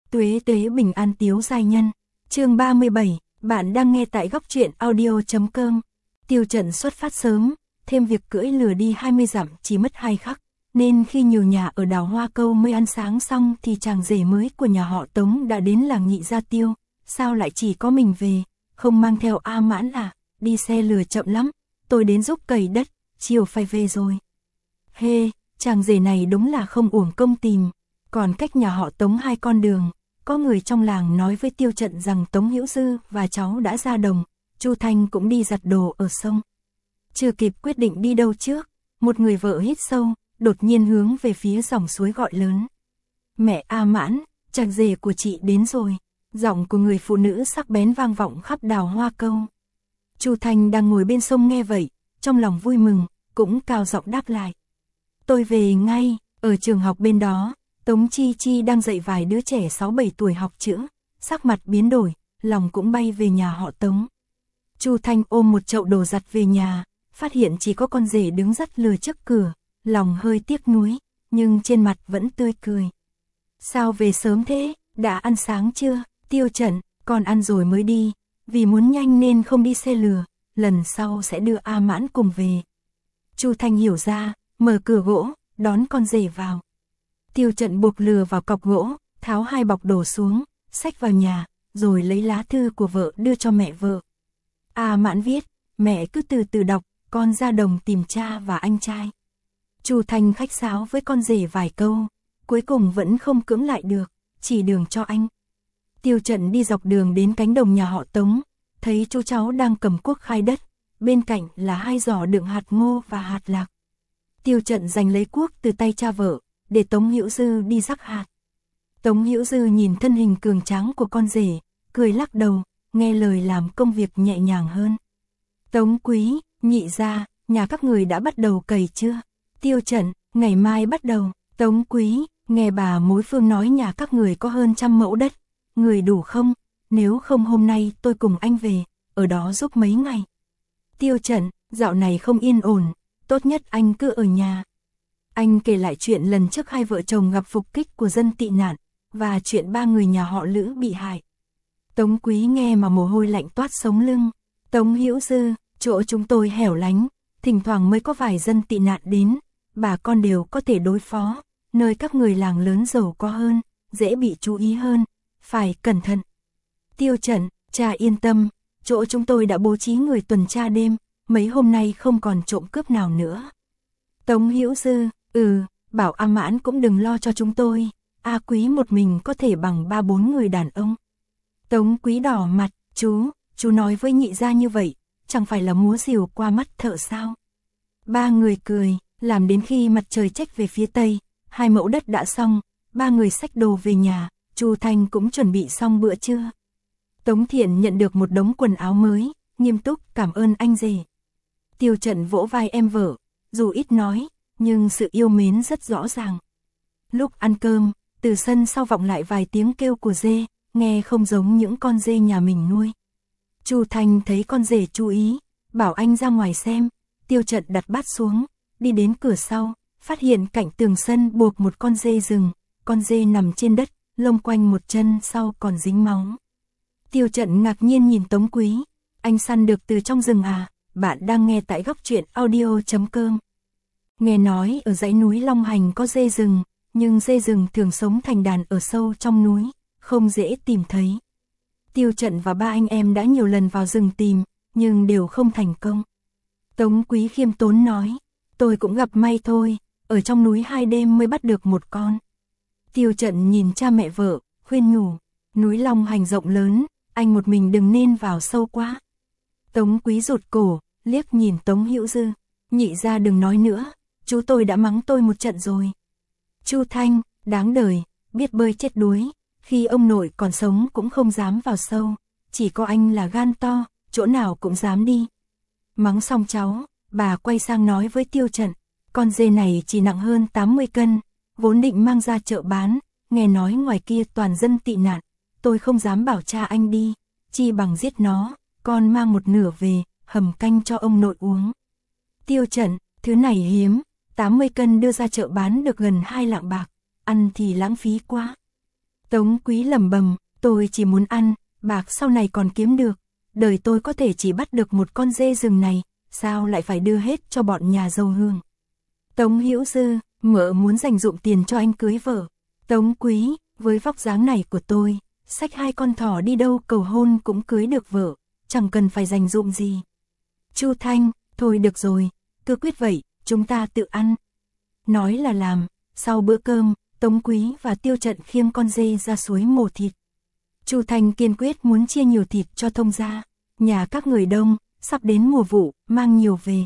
Tuế tuế bình an tiếu giai nhân. Chương 37, bạn đang nghe tại góc truyện audio.com. Tiêu Trận xuất phát sớm, thêm việc cưỡi lừa đi 20 dặm chỉ mất 2 khắc, nên khi nhiều nhà ở đảo Hoa Câu mới ăn sáng xong thì chàng rể mới của nhà họ Tống đã đến làng Nhị Gia Tiêu. Sao lại chỉ có mình về, không mang theo A Mãn à? Đi xe lừa chậm lắm, tôi đến giúp cày đất, chiều phải về rồi. Hê, chàng rể này đúng là không uổng công tìm. Còn cách nhà họ Tống 2 con đường, có người trong làng nói với Tiêu Trận rằng Tống Hữu Dư và cháu đã ra đồng, Chu Thanh cũng đi giặt đồ ở sông. Chưa kịp quyết định đi đâu trước, một người vợ hít sâu, đột nhiên hướng về phía dòng suối gọi lớn. Mẹ A Mãn, chàng rể của chị đến rồi. Giọng của người phụ nữ sắc bén vang vọng khắp đảo Hoa Câu. Chu Thanh đang ngồi bên sông nghe vậy, trong lòng vui mừng, cũng cao giọng đáp lại. Tôi về ngay. Ở trường học bên đó, Tống Chi Chi đang dạy vài đứa trẻ 6-7 tuổi học chữ, sắc mặt biến đổi, lòng cũng bay về nhà họ Tống. Chu Thanh ôm một chậu đồ giặt về nhà, phát hiện chỉ có con rể đứng dắt lừa trước cửa, lòng hơi tiếc nuối, nhưng trên mặt vẫn tươi cười. Sao về sớm thế, đã ăn sáng chưa? Tiêu Trận, con ăn rồi mới đi, vì muốn nhanh nên không đi xe lừa, lần sau sẽ đưa A Mãn cùng về. Chu Thanh hiểu ra, mở cửa gỗ, đón con rể vào. Tiêu Trận buộc lừa vào cọc gỗ, tháo 2 bọc đồ xuống, xách vào nhà, rồi lấy lá thư của vợ đưa cho mẹ vợ. A Mãn viết, mẹ cứ từ từ đọc, con ra đồng tìm cha và anh trai. Chu Thanh khách sáo với con rể vài câu, cuối cùng vẫn không cưỡng lại được, chỉ đường cho anh. Tiêu Trận đi dọc đường đến cánh đồng nhà họ Tống, thấy chú cháu đang cầm cuốc khai đất, bên cạnh là 2 giỏ đựng hạt ngô và hạt lạc. Tiêu Trận giành lấy cuốc từ tay cha vợ, để Tống Hữu Dư đi rắc hạt. Tống Hữu Dư nhìn thân hình cường tráng của con rể, cười lắc đầu, nghe lời làm công việc nhẹ nhàng hơn. Tống Quý, Nhị Gia, nhà các người đã bắt đầu cày chưa? Tiêu Trận, ngày mai bắt đầu. Tống Quý, nghe bà mối Phương nói nhà các người có hơn 100 mẫu đất, người đủ không? Nếu không hôm nay tôi cùng anh về, ở đó giúp mấy ngày. Tiêu Trận, dạo này không yên ổn, tốt nhất anh cứ ở nhà. Anh kể lại chuyện lần trước 2 vợ chồng gặp phục kích của dân tị nạn, và chuyện 3 người nhà họ Lữ bị hại. Tống Quý nghe mà mồ hôi lạnh toát sống lưng. Tống Hữu Dư, chỗ chúng tôi hẻo lánh, thỉnh thoảng mới có vài dân tị nạn đến, bà con đều có thể đối phó, nơi các người làng lớn giàu có hơn, dễ bị chú ý hơn, phải cẩn thận. Tiêu Trận, cha yên tâm, chỗ chúng tôi đã bố trí người tuần tra đêm, mấy hôm nay không còn trộm cướp nào nữa. Tống Hữu Dư, bảo A Mãn cũng đừng lo cho chúng tôi, A Quý một mình có thể bằng 3-4 người đàn ông. Tống Quý đỏ mặt, chú nói với Nhị Gia như vậy, chẳng phải là múa rìu qua mắt thợ sao? 3 người cười, làm đến khi mặt trời chếch về phía tây, 2 mẫu đất đã xong, 3 người xách đồ về nhà, Chu Thanh cũng chuẩn bị xong bữa trưa. Tống Thiện nhận được một đống quần áo mới, nghiêm túc cảm ơn anh rể. Tiêu Trận vỗ vai em vợ, dù ít nói, nhưng sự yêu mến rất rõ ràng. Lúc ăn cơm, từ sân sau vọng lại vài tiếng kêu của dê, nghe không giống những con dê nhà mình nuôi. Chu Thanh thấy con rể chú ý, bảo anh ra ngoài xem. Tiêu Trận đặt bát xuống, đi đến cửa sau, phát hiện cạnh tường sân buộc một con dê rừng, con dê nằm trên đất, lông quanh một chân sau còn dính máu. Tiêu Trận ngạc nhiên nhìn Tống Quý, anh săn được từ trong rừng à? Bạn đang nghe tại góc truyện audio.com. Nghe nói ở dãy núi Long Hành có dê rừng, nhưng dê rừng thường sống thành đàn ở sâu trong núi, không dễ tìm thấy. Tiêu Trận và 3 anh em đã nhiều lần vào rừng tìm, nhưng đều không thành công. Tống Quý khiêm tốn nói, tôi cũng gặp may thôi, ở trong núi 2 đêm mới bắt được một con. Tiêu Trận nhìn cha mẹ vợ, khuyên nhủ, núi Long Hành rộng lớn, anh một mình đừng nên vào sâu quá. Tống Quý rụt cổ, liếc nhìn Tống Hữu Dư, Nhị Gia đừng nói nữa, chú tôi đã mắng tôi một trận rồi. Chu Thanh, đáng đời, biết bơi chết đuối, khi ông nội còn sống cũng không dám vào sâu, chỉ có anh là gan to, chỗ nào cũng dám đi. Mắng xong cháu, bà quay sang nói với Tiêu Trận, con dê này chỉ nặng hơn 80 cân, vốn định mang ra chợ bán, nghe nói ngoài kia toàn dân tị nạn, tôi không dám bảo cha anh đi, chi bằng giết nó, con mang một nửa về, hầm canh cho ông nội uống. Tiêu Trận, thứ này hiếm, 80 cân đưa ra chợ bán được gần 2 lạng bạc, ăn thì lãng phí quá. Tống Quý lẩm bẩm, tôi chỉ muốn ăn, bạc sau này còn kiếm được. Đời tôi có thể chỉ bắt được một con dê rừng này, sao lại phải đưa hết cho bọn nhà giàu hương. Tống Hữu Dư, mợ muốn dành dụm tiền cho anh cưới vợ. Tống Quý, với vóc dáng này của tôi, xách 2 con thỏ đi đâu cầu hôn cũng cưới được vợ, chẳng cần phải dành dụm gì. Chu Thanh, thôi được rồi, cứ quyết vậy, chúng ta tự ăn. Nói là làm, sau bữa cơm, Tống Quý và Tiêu Trận khiêng con dê ra suối mổ thịt. Chu Thanh kiên quyết muốn chia nhiều thịt cho thông gia, nhà các người đông, sắp đến mùa vụ, mang nhiều về.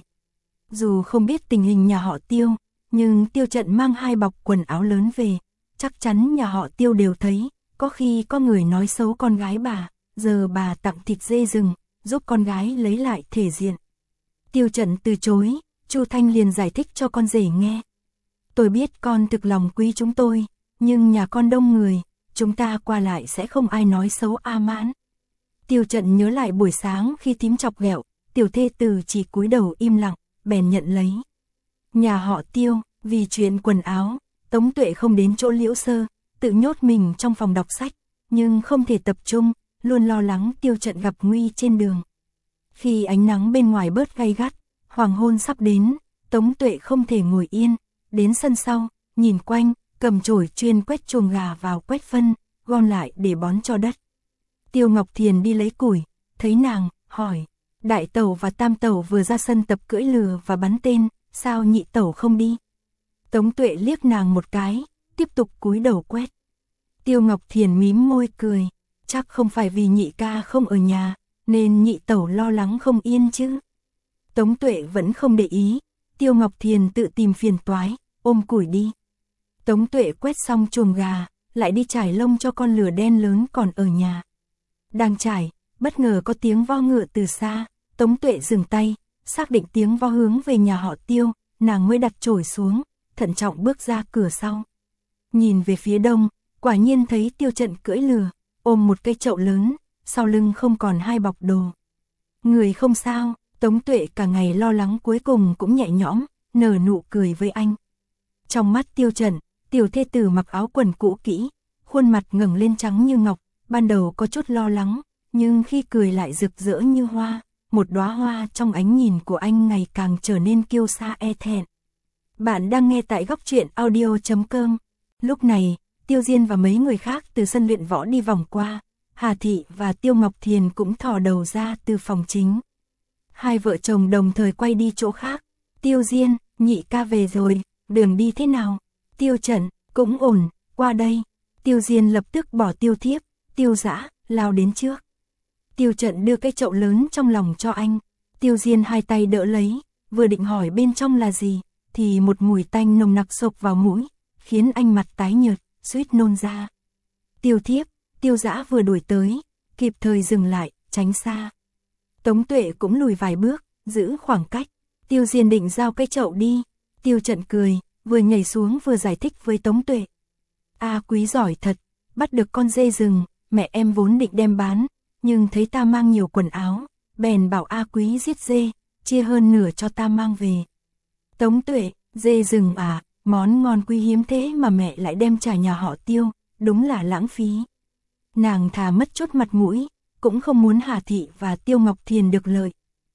Dù không biết tình hình nhà họ Tiêu, nhưng Tiêu Trận mang 2 bọc quần áo lớn về, chắc chắn nhà họ Tiêu đều thấy, có khi có người nói xấu con gái bà, giờ bà tặng thịt dê rừng, giúp con gái lấy lại thể diện. Tiêu Trận từ chối, Chu Thanh liền giải thích cho con rể nghe. Tôi biết con thực lòng quý chúng tôi, nhưng nhà con đông người, chúng ta qua lại sẽ không ai nói xấu A Mãn. Tiêu Trận nhớ lại buổi sáng khi thím chọc ghẹo, tiểu thê tử chỉ cúi đầu im lặng, bèn nhận lấy. Nhà họ Tiêu, vì chuyện quần áo, Tống Tuệ không đến chỗ Liễu Sơ, tự nhốt mình trong phòng đọc sách, nhưng không thể tập trung, luôn lo lắng Tiêu Trận gặp nguy trên đường. Khi ánh nắng bên ngoài bớt gay gắt, hoàng hôn sắp đến, Tống Tuệ không thể ngồi yên, đến sân sau, nhìn quanh, cầm chổi chuyên quét chuồng gà vào quét phân, gom lại để bón cho đất. Tiêu Ngọc Thiền đi lấy củi, thấy nàng, hỏi, đại tẩu và tam tẩu vừa ra sân tập cưỡi lừa và bắn tên, sao nhị tẩu không đi? Tống Tuệ liếc nàng một cái, tiếp tục cúi đầu quét. Tiêu Ngọc Thiền mím môi cười, chắc không phải vì nhị ca không ở nhà, nên nhị tẩu lo lắng không yên chứ. Tống Tuệ vẫn không để ý, Tiêu Ngọc Thiền tự tìm phiền toái, ôm củi đi. Tống Tuệ quét xong chuồng gà, lại đi trải lông cho con lừa đen lớn còn ở nhà. Đang trải, bất ngờ có tiếng vo ngựa từ xa, Tống Tuệ dừng tay, xác định tiếng vo hướng về nhà họ Tiêu, nàng mới đặt chổi xuống, thận trọng bước ra cửa sau. Nhìn về phía đông, quả nhiên thấy Tiêu Trận cưỡi lừa, ôm một cây chậu lớn, sau lưng không còn 2 bọc đồ. Người không sao, Tống Tuệ cả ngày lo lắng cuối cùng cũng nhẹ nhõm, nở nụ cười với anh. Trong mắt Tiêu Trận, tiểu thê tử mặc áo quần cũ kỹ, khuôn mặt ngẩng lên trắng như ngọc, ban đầu có chút lo lắng, nhưng khi cười lại rực rỡ như hoa, một đóa hoa trong ánh nhìn của anh ngày càng trở nên kiêu sa e thẹn. Bạn đang nghe tại góc truyện audio.com. Lúc này, Tiêu Diên và mấy người khác từ sân luyện võ đi vòng qua, Hà Thị và Tiêu Ngọc Thiền cũng thò đầu ra từ phòng chính. 2 vợ chồng đồng thời quay đi chỗ khác. Tiêu Diên, nhị ca về rồi, đường đi thế nào? Tiêu Trận, cũng ổn, qua đây. Tiêu Diên lập tức bỏ Tiêu Thiếp, Tiêu Dã, lao đến trước. Tiêu Trận đưa cái chậu lớn trong lòng cho anh. Tiêu Diên 2 tay đỡ lấy, vừa định hỏi bên trong là gì, thì một mùi tanh nồng nặc xộc vào mũi, khiến anh mặt tái nhợt, suýt nôn ra. Tiêu Thiếp, Tiêu Dã vừa đuổi tới, kịp thời dừng lại, tránh xa. Tống Tuệ cũng lùi vài bước, giữ khoảng cách. Tiêu Diên định giao cái chậu đi. Tiêu Trận cười, vừa nhảy xuống vừa giải thích với Tống Tuệ. A Quý giỏi thật, bắt được con dê rừng, mẹ em vốn định đem bán, nhưng thấy ta mang nhiều quần áo, bèn bảo A Quý giết dê, chia hơn nửa cho ta mang về. Tống Tuệ, dê rừng à, món ngon quý hiếm thế mà mẹ lại đem trả nhà họ Tiêu, đúng là lãng phí. Nàng thà mất chút mặt mũi, cũng không muốn Hà Thị và Tiêu Ngọc Thiền được lợi.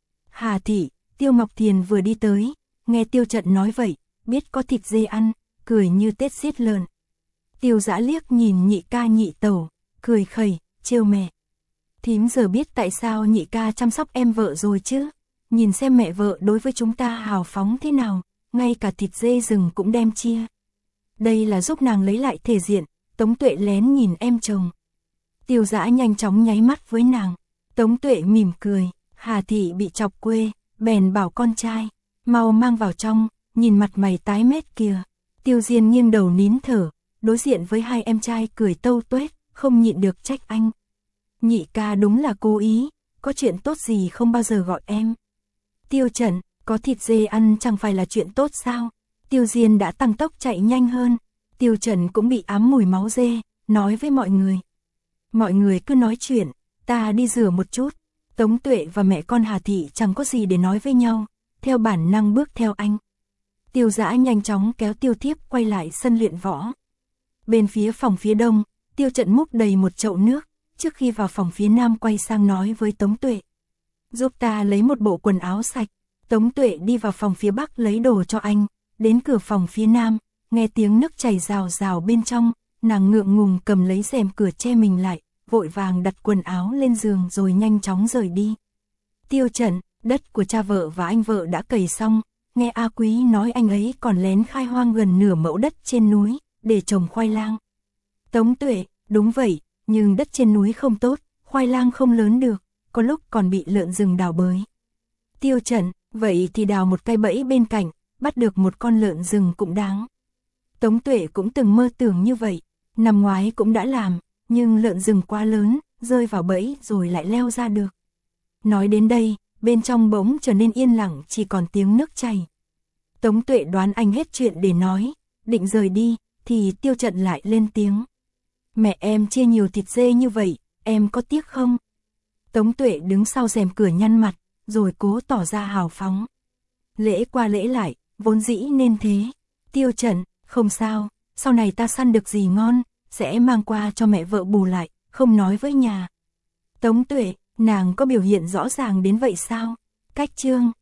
Hà Thị, Tiêu Ngọc Thiền vừa đi tới, nghe Tiêu Trận nói vậy, biết có thịt dê ăn, cười như Tết giết lợn. Tiêu Dã liếc nhìn nhị ca nhị tẩu, cười khẩy, trêu mẹ. Thím giờ biết tại sao nhị ca chăm sóc em vợ rồi chứ, nhìn xem mẹ vợ đối với chúng ta hào phóng thế nào, ngay cả thịt dê rừng cũng đem chia. Đây là giúp nàng lấy lại thể diện. Tống Tuệ lén nhìn em chồng. Tiêu Dã nhanh chóng nháy mắt với nàng. Tống Tuệ mỉm cười, Hà Thị bị chọc quê, bèn bảo con trai, mau mang vào trong, nhìn mặt mày tái mét kìa. Tiêu Diên nghiêng đầu nín thở, đối diện với 2 em trai cười tâu tuét, không nhịn được trách anh. Nhị ca đúng là cố ý, có chuyện tốt gì không bao giờ gọi em. Tiêu Trận, có thịt dê ăn chẳng phải là chuyện tốt sao? Tiêu Diên đã tăng tốc chạy nhanh hơn. Tiêu Trận cũng bị ám mùi máu dê, nói với mọi người. Mọi người cứ nói chuyện, ta đi rửa một chút. Tống Tuệ và mẹ con Hà Thị chẳng có gì để nói với nhau, theo bản năng bước theo anh. Tiêu Dã nhanh chóng kéo Tiêu Thiếp quay lại sân luyện võ. Bên phía phòng phía đông, Tiêu Trận múc đầy một chậu nước, trước khi vào phòng phía nam quay sang nói với Tống Tuệ. Giúp ta lấy một bộ quần áo sạch. Tống Tuệ đi vào phòng phía bắc lấy đồ cho anh, đến cửa phòng phía nam, nghe tiếng nước chảy rào rào bên trong, nàng ngượng ngùng cầm lấy rèm cửa che mình lại, vội vàng đặt quần áo lên giường rồi nhanh chóng rời đi. Tiêu Trận, đất của cha vợ và anh vợ đã cày xong, nghe A Quý nói anh ấy còn lén khai hoang gần nửa mẫu đất trên núi, để trồng khoai lang. Tống Tuệ, đúng vậy, nhưng đất trên núi không tốt, khoai lang không lớn được, có lúc còn bị lợn rừng đào bới. Tiêu Trận, vậy thì đào một cái bẫy bên cạnh, bắt được một con lợn rừng cũng đáng. Tống Tuệ cũng từng mơ tưởng như vậy, năm ngoái cũng đã làm, nhưng lợn rừng quá lớn, rơi vào bẫy rồi lại leo ra được. Nói đến đây, bên trong bỗng trở nên yên lặng, chỉ còn tiếng nước chảy. Tống Tuệ đoán anh hết chuyện để nói, định rời đi, thì Tiêu Trận lại lên tiếng. Mẹ em chia nhiều thịt dê như vậy, em có tiếc không? Tống Tuệ đứng sau rèm cửa nhăn mặt, rồi cố tỏ ra hào phóng. Lễ qua lễ lại, vốn dĩ nên thế. Tiêu Trận, không sao, sau này ta săn được gì ngon, sẽ mang qua cho mẹ vợ bù lại, không nói với nhà. Tống Tuệ, nàng có biểu hiện rõ ràng đến vậy sao? Cách chương